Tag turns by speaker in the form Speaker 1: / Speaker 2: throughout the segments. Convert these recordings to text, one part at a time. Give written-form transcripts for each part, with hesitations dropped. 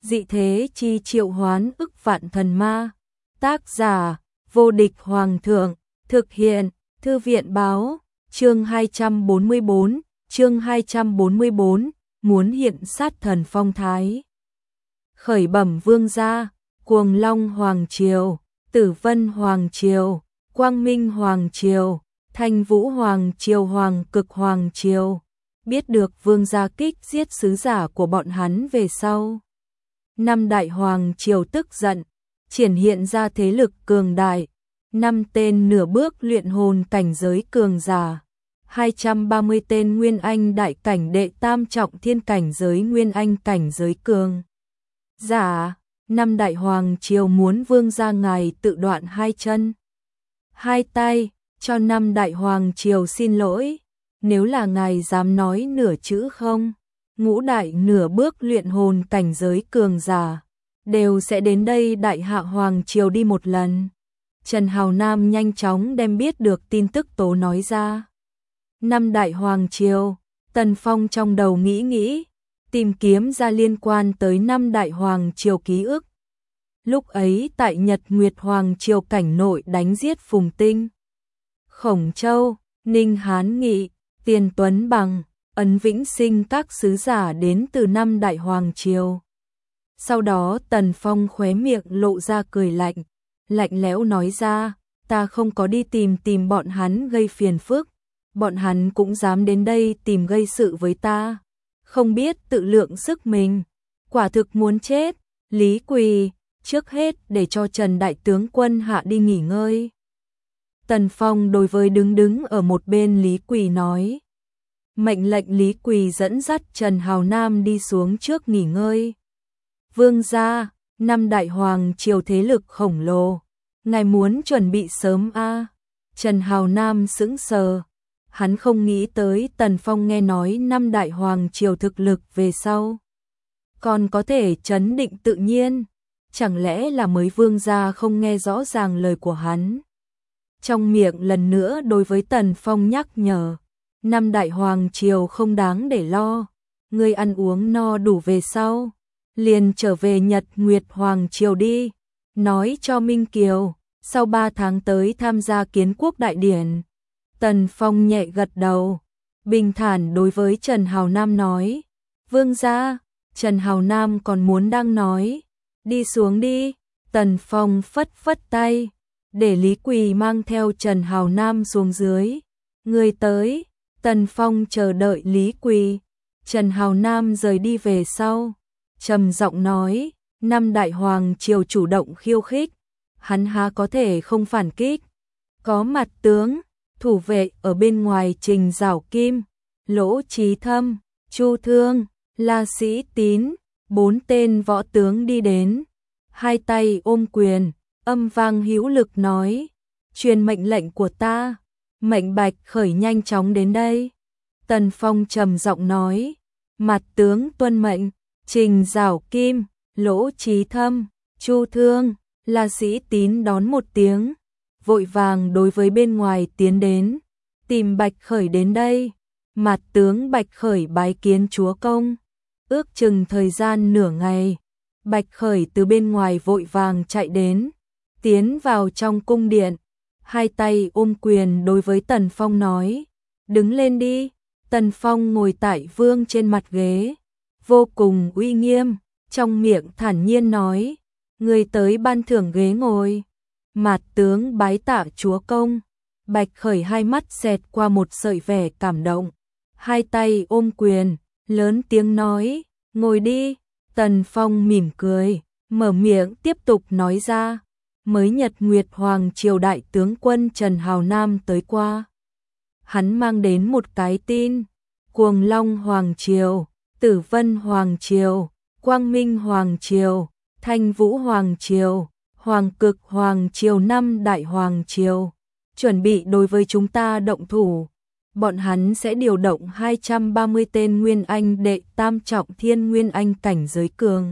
Speaker 1: dị thế chi triệu hoán ức vạn thần ma. Tác giả, vô địch hoàng thượng, thực hiện, thư viện báo, chương 244, muốn hiện sát thần phong thái. Khởi bẩm vương gia, Cuồng Long Hoàng Triều, Tử Vân Hoàng Triều, Quang Minh Hoàng Triều, Thanh Vũ Hoàng Triều, Hoàng Cực Hoàng Triều, biết được vương gia kích giết sứ giả của bọn hắn về sau. Năm đại hoàng triều tức giận, triển hiện ra thế lực cường đại, 5 tên nửa bước luyện hồn cảnh giới cường giả, 230 tên nguyên anh đại cảnh đệ tam trọng thiên cảnh giới nguyên anh cảnh giới cường giả. Năm đại hoàng triều muốn vương gia ngài tự đoạn 2 chân 2 tay, cho năm đại hoàng triều xin lỗi, nếu là ngài dám nói nửa chữ không, ngũ đại nửa bước luyện hồn cảnh giới cường giả đều sẽ đến đây đại hạ hoàng triều đi một lần. Trần Hào Nam nhanh chóng đem biết được tin tức tố nói ra. Năm đại hoàng triều, Tần Phong trong đầu nghĩ, tìm kiếm ra liên quan tới năm đại hoàng triều ký ức. Lúc ấy tại Nhật Nguyệt Hoàng triều cảnh nội đánh giết Phùng Tinh, Khổng Châu, Ninh Hán Nghị, Tiền Tuấn Bằng, Ấn Vĩnh Sinh các sứ giả đến từ năm đại hoàng triều. Sau đó Tần Phong khóe miệng lộ ra cười lạnh, lạnh lẽo nói ra, ta không có đi tìm bọn hắn gây phiền phức, bọn hắn cũng dám đến đây tìm gây sự với ta, không biết tự lượng sức mình, quả thực muốn chết. Lý Quỳ, trước hết để cho Trần đại tướng quân hạ đi nghỉ ngơi. Tần Phong đối với đứng ở một bên Lý Quỳ nói. Mệnh lệnh Lý Quỳ dẫn dắt Trần Hào Nam đi xuống trước nghỉ ngơi. Vương gia, năm đại hoàng triều thế lực khổng lồ, ngài muốn chuẩn bị sớm a? Trần Hào Nam sững sờ, hắn không nghĩ tới Tần Phong nghe nói năm đại hoàng triều thực lực về sau còn có thể trấn định tự nhiên, chẳng lẽ là mới vương gia không nghe rõ ràng lời của hắn. Trong miệng lần nữa đối với Tần Phong nhắc nhở, năm đại hoàng triều không đáng để lo, ngươi ăn uống no đủ về sau, liền trở về Nhật Nguyệt Hoàng triều đi, nói cho Minh Kiều, sau 3 tháng tới tham gia kiến quốc đại điển. Tần Phong nhẹ gật đầu, bình thản đối với Trần Hào Nam nói, vương gia. Trần Hào Nam còn muốn đang nói, đi xuống đi. Tần Phong phất tay, để Lý Quỳ mang theo Trần Hào Nam xuống dưới. Người tới. Tần Phong chờ đợi Lý Quỳ. Trần Hào Nam rời đi về sau, trầm giọng nói, năm đại hoàng triều chủ động khiêu khích, hắn há có thể không phản kích. Có mặt tướng, thủ vệ ở bên ngoài Trình Giảo Kim, Lỗ Chí Thâm, Chu Thương, La Sĩ Tín, 4 tên võ tướng đi đến, 2 tay ôm quyền, âm vang hữu lực nói, truyền mệnh lệnh của ta, mệnh Bạch Khởi nhanh chóng đến đây. Tần Phong trầm giọng nói, mặt tướng tuân mệnh. Trình Giảo Kim, Lỗ Chí Thâm, Chu Thương, La Sĩ Tín đón một tiếng, vội vàng đối với bên ngoài tiến đến, tìm Bạch Khởi đến đây. Mặt tướng Bạch Khởi bái kiến chúa công. Ước chừng thời gian nửa ngày, Bạch Khởi từ bên ngoài vội vàng chạy đến, tiến vào trong cung điện, 2 tay ôm quyền đối với Tần Phong nói, đứng lên đi. Tần Phong ngồi tại vương trên mặt ghế, vô cùng uy nghiêm, trong miệng thản nhiên nói, người tới ban thưởng ghế ngồi. Mặt tướng bái tạ chúa công. Bạch Khởi hai mắt xẹt qua một sợi vẻ cảm động, 2 tay ôm quyền, lớn tiếng nói, ngồi đi. Tần Phong mỉm cười, mở miệng tiếp tục nói ra, mới Nhật Nguyệt Hoàng triều đại tướng quân Trần Hào Nam tới qua. Hắn mang đến một cái tin, Cuồng Long Hoàng triều, Tử Vân Hoàng triều, Quang Minh Hoàng triều, Thanh Vũ Hoàng triều, Hoàng Cực Hoàng triều, 5 đại hoàng triều chuẩn bị đối với chúng ta động thủ. Bọn hắn sẽ điều động 230 tên nguyên anh đệ tam trọng thiên nguyên anh cảnh giới cường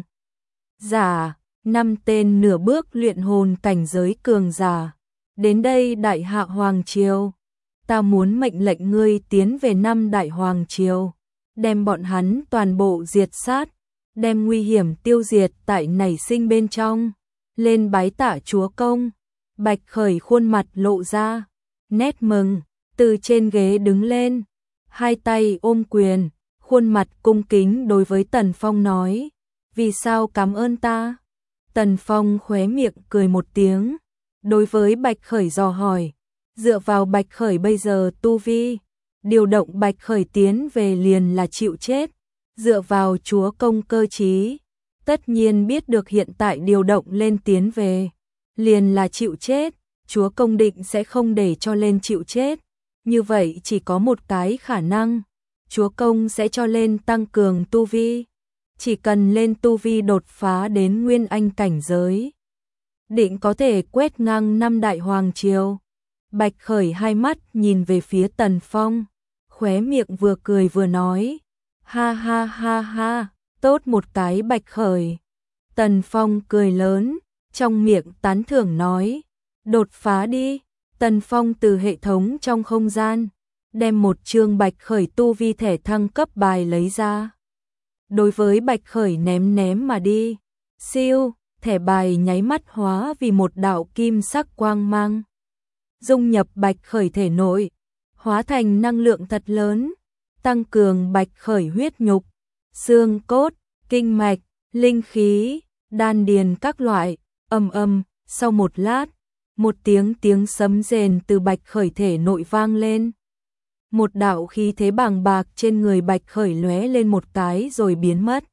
Speaker 1: giả, 5 tên nửa bước luyện hồn cảnh giới cường giả đến đây đại hạ hoàng triều. Ta muốn mệnh lệnh ngươi tiến về 5 đại hoàng triều, đem bọn hắn toàn bộ diệt sát. đem nguy hiểm tiêu diệt tại nảy sinh bên trong, lên bái tạ chúa công. Bạch Khởi khuôn mặt lộ ra nét mừng, từ trên ghế đứng lên, hai tay ôm quyền, khuôn mặt cung kính đối với Tần Phong nói, vì sao cảm ơn ta? Tần Phong khóe miệng cười một tiếng, đối với Bạch Khởi dò hỏi, dựa vào Bạch Khởi bây giờ tu vi, điều động Bạch Khởi tiến về liền là chịu chết, dựa vào chúa công cơ trí, tất nhiên biết được hiện tại điều động lên tiến về, liền là chịu chết, chúa công định sẽ không để cho lên chịu chết, như vậy chỉ có một cái khả năng, chúa công sẽ cho lên tăng cường tu vi, chỉ cần lên tu vi đột phá đến nguyên anh cảnh giới, định có thể quét ngang năm đại hoàng triều. Bạch Khởi hai mắt nhìn về phía Tần Phong, khóe miệng vừa cười vừa nói, ha ha ha ha, tốt một cái Bạch Khởi. Tần Phong cười lớn, trong miệng tán thưởng nói, đột phá đi. Tần Phong từ hệ thống trong không gian, đem một chương Bạch Khởi tu vi thẻ thăng cấp bài lấy ra. Đối với Bạch Khởi ném mà đi, siêu, thẻ bài nháy mắt hóa vì một đạo kim sắc quang mang. Dung nhập Bạch Khởi thể nội, hóa thành năng lượng thật lớn, tăng cường Bạch Khởi huyết nhục, xương cốt, kinh mạch, linh khí, đan điền các loại, sau một lát, một tiếng sấm rền từ Bạch Khởi thể nội vang lên. Một đạo khí thế bàng bạc trên người Bạch Khởi lóe lên một cái rồi biến mất.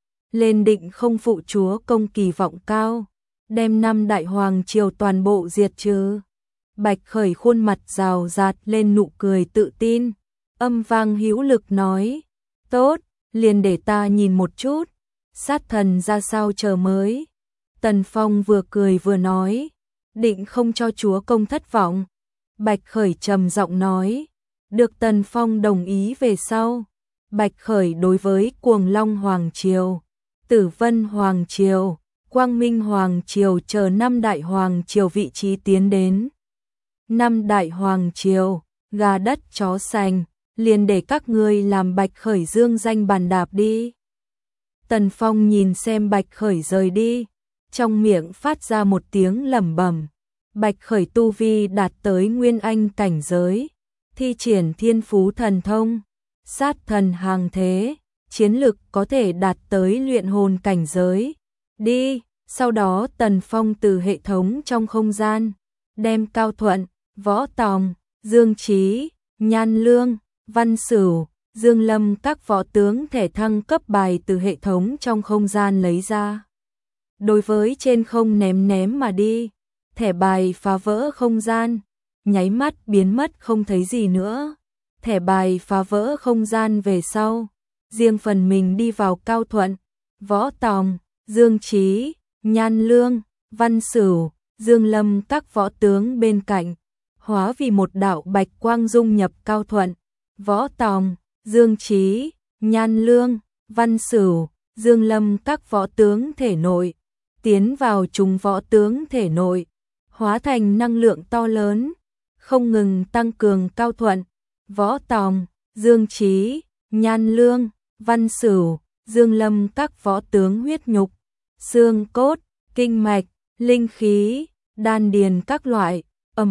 Speaker 1: Lên định không phụ chúa công kỳ vọng cao, đem năm đại hoàng triều toàn bộ diệt trừ. Bạch Khởi khuôn mặt rào rạt lên nụ cười tự tin, âm vang hữu lực nói, tốt, liền để ta nhìn một chút, sát thần ra sao chờ mới. Tần Phong vừa cười vừa nói, định không cho chúa công thất vọng. Bạch Khởi trầm giọng nói, được Tần Phong đồng ý về sau. Bạch Khởi đối với Cuồng Long Hoàng Triều, Tử Vân Hoàng Triều, Quang Minh Hoàng Triều chờ năm đại hoàng triều vị trí tiến đến. Năm đại hoàng triều, gà đất chó sành, liền để các ngươi làm Bạch Khởi dương danh bàn đạp đi. Tần Phong nhìn xem Bạch Khởi rời đi, trong miệng phát ra một tiếng lẩm bẩm. Bạch Khởi tu vi đạt tới nguyên anh cảnh giới, thi triển thiên phú thần thông, sát thần hàng thế, chiến lực có thể đạt tới luyện hồn cảnh giới. Đi, sau đó Tần Phong từ hệ thống trong không gian, đem Cao Thuận, Võ Tòng, Dương Trí, Nhan Lương, Văn Sửu, Dương Lâm các võ tướng thẻ thăng cấp bài từ hệ thống trong không gian lấy ra. Đối với trên không ném mà đi, thẻ bài phá vỡ không gian, nháy mắt biến mất không thấy gì nữa. Thẻ bài phá vỡ không gian về sau, riêng phần mình đi vào Cao Thuận, Võ Tòng, Dương Trí, Nhan Lương, Văn Sửu, Dương Lâm các võ tướng bên cạnh, hóa vì một đạo bạch quang dung nhập Cao Thuận, Võ Tòng, Dương Trí, Nhan Lương, Văn Sửu, Dương Lâm các võ tướng thể nội, tiến vào chúng võ tướng thể nội, hóa thành năng lượng to lớn, không ngừng tăng cường Cao Thuận, Võ Tòng, Dương Trí, Nhan Lương, Văn Sửu, Dương Lâm các võ tướng huyết nhục, xương cốt, kinh mạch, linh khí, đan điền các loại,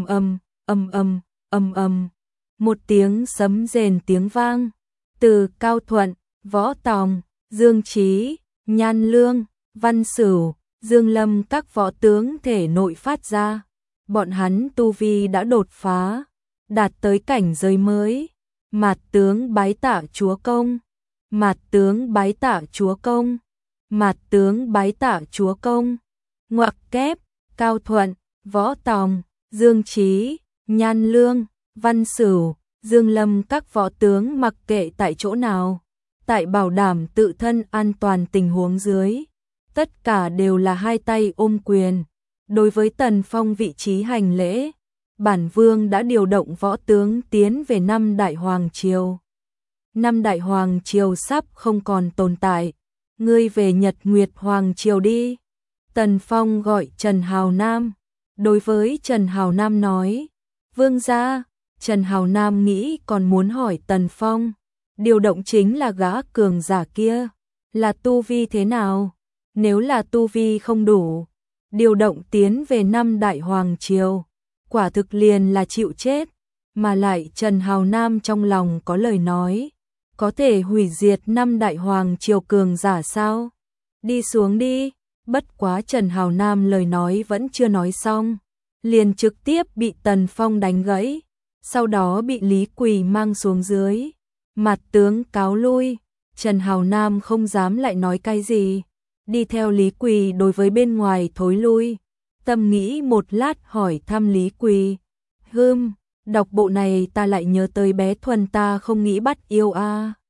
Speaker 1: một tiếng sấm rền tiếng vang, từ Cao Thuận, Võ Tòng, Dương Trí, Nhan Lương, Văn Sửu, Dương Lâm các võ tướng thể nội phát ra. Bọn hắn tu vi đã đột phá, đạt tới cảnh giới mới. Mạt tướng bái tạ chúa công, mạt tướng bái tạ chúa công, mạt tướng bái tạ chúa công. Ngoặc kép, Cao Thuận, Võ Tòng, Dương Trí, Nhan Lương, Văn Sửu, Dương Lâm các võ tướng mặc kệ tại chỗ nào, tại bảo đảm tự thân an toàn tình huống dưới, tất cả đều là hai tay ôm quyền. Đối với Tần Phong vị trí hành lễ, bản vương đã điều động võ tướng tiến về năm đại hoàng triều. Năm đại hoàng triều sắp không còn tồn tại, ngươi về Nhật Nguyệt Hoàng triều đi. Tần Phong gọi Trần Hào Nam, đối với Trần Hào Nam nói, vương gia. Trần Hào Nam nghĩ còn muốn hỏi Tần Phong, điều động chính là gã cường giả kia, Là tu vi thế nào? Nếu là tu vi không đủ, điều động tiến về năm đại hoàng triều, quả thực liền là chịu chết, mà lại Trần Hào Nam trong lòng có lời nói, có thể hủy diệt năm đại hoàng triều cường giả sao? Đi xuống đi, bất quá Trần Hào Nam lời nói vẫn chưa nói xong, liền trực tiếp bị Tần Phong đánh gãy, sau đó bị Lý Quỳ mang xuống dưới, mặt tướng cáo lui. Trần Hào Nam không dám lại nói cái gì, đi theo Lý Quỳ đối với bên ngoài thối lui, tâm nghĩ một lát hỏi thăm Lý Quỳ, đọc bộ này ta lại nhớ tới bé Thuần ta không nghĩ bắt yêu a.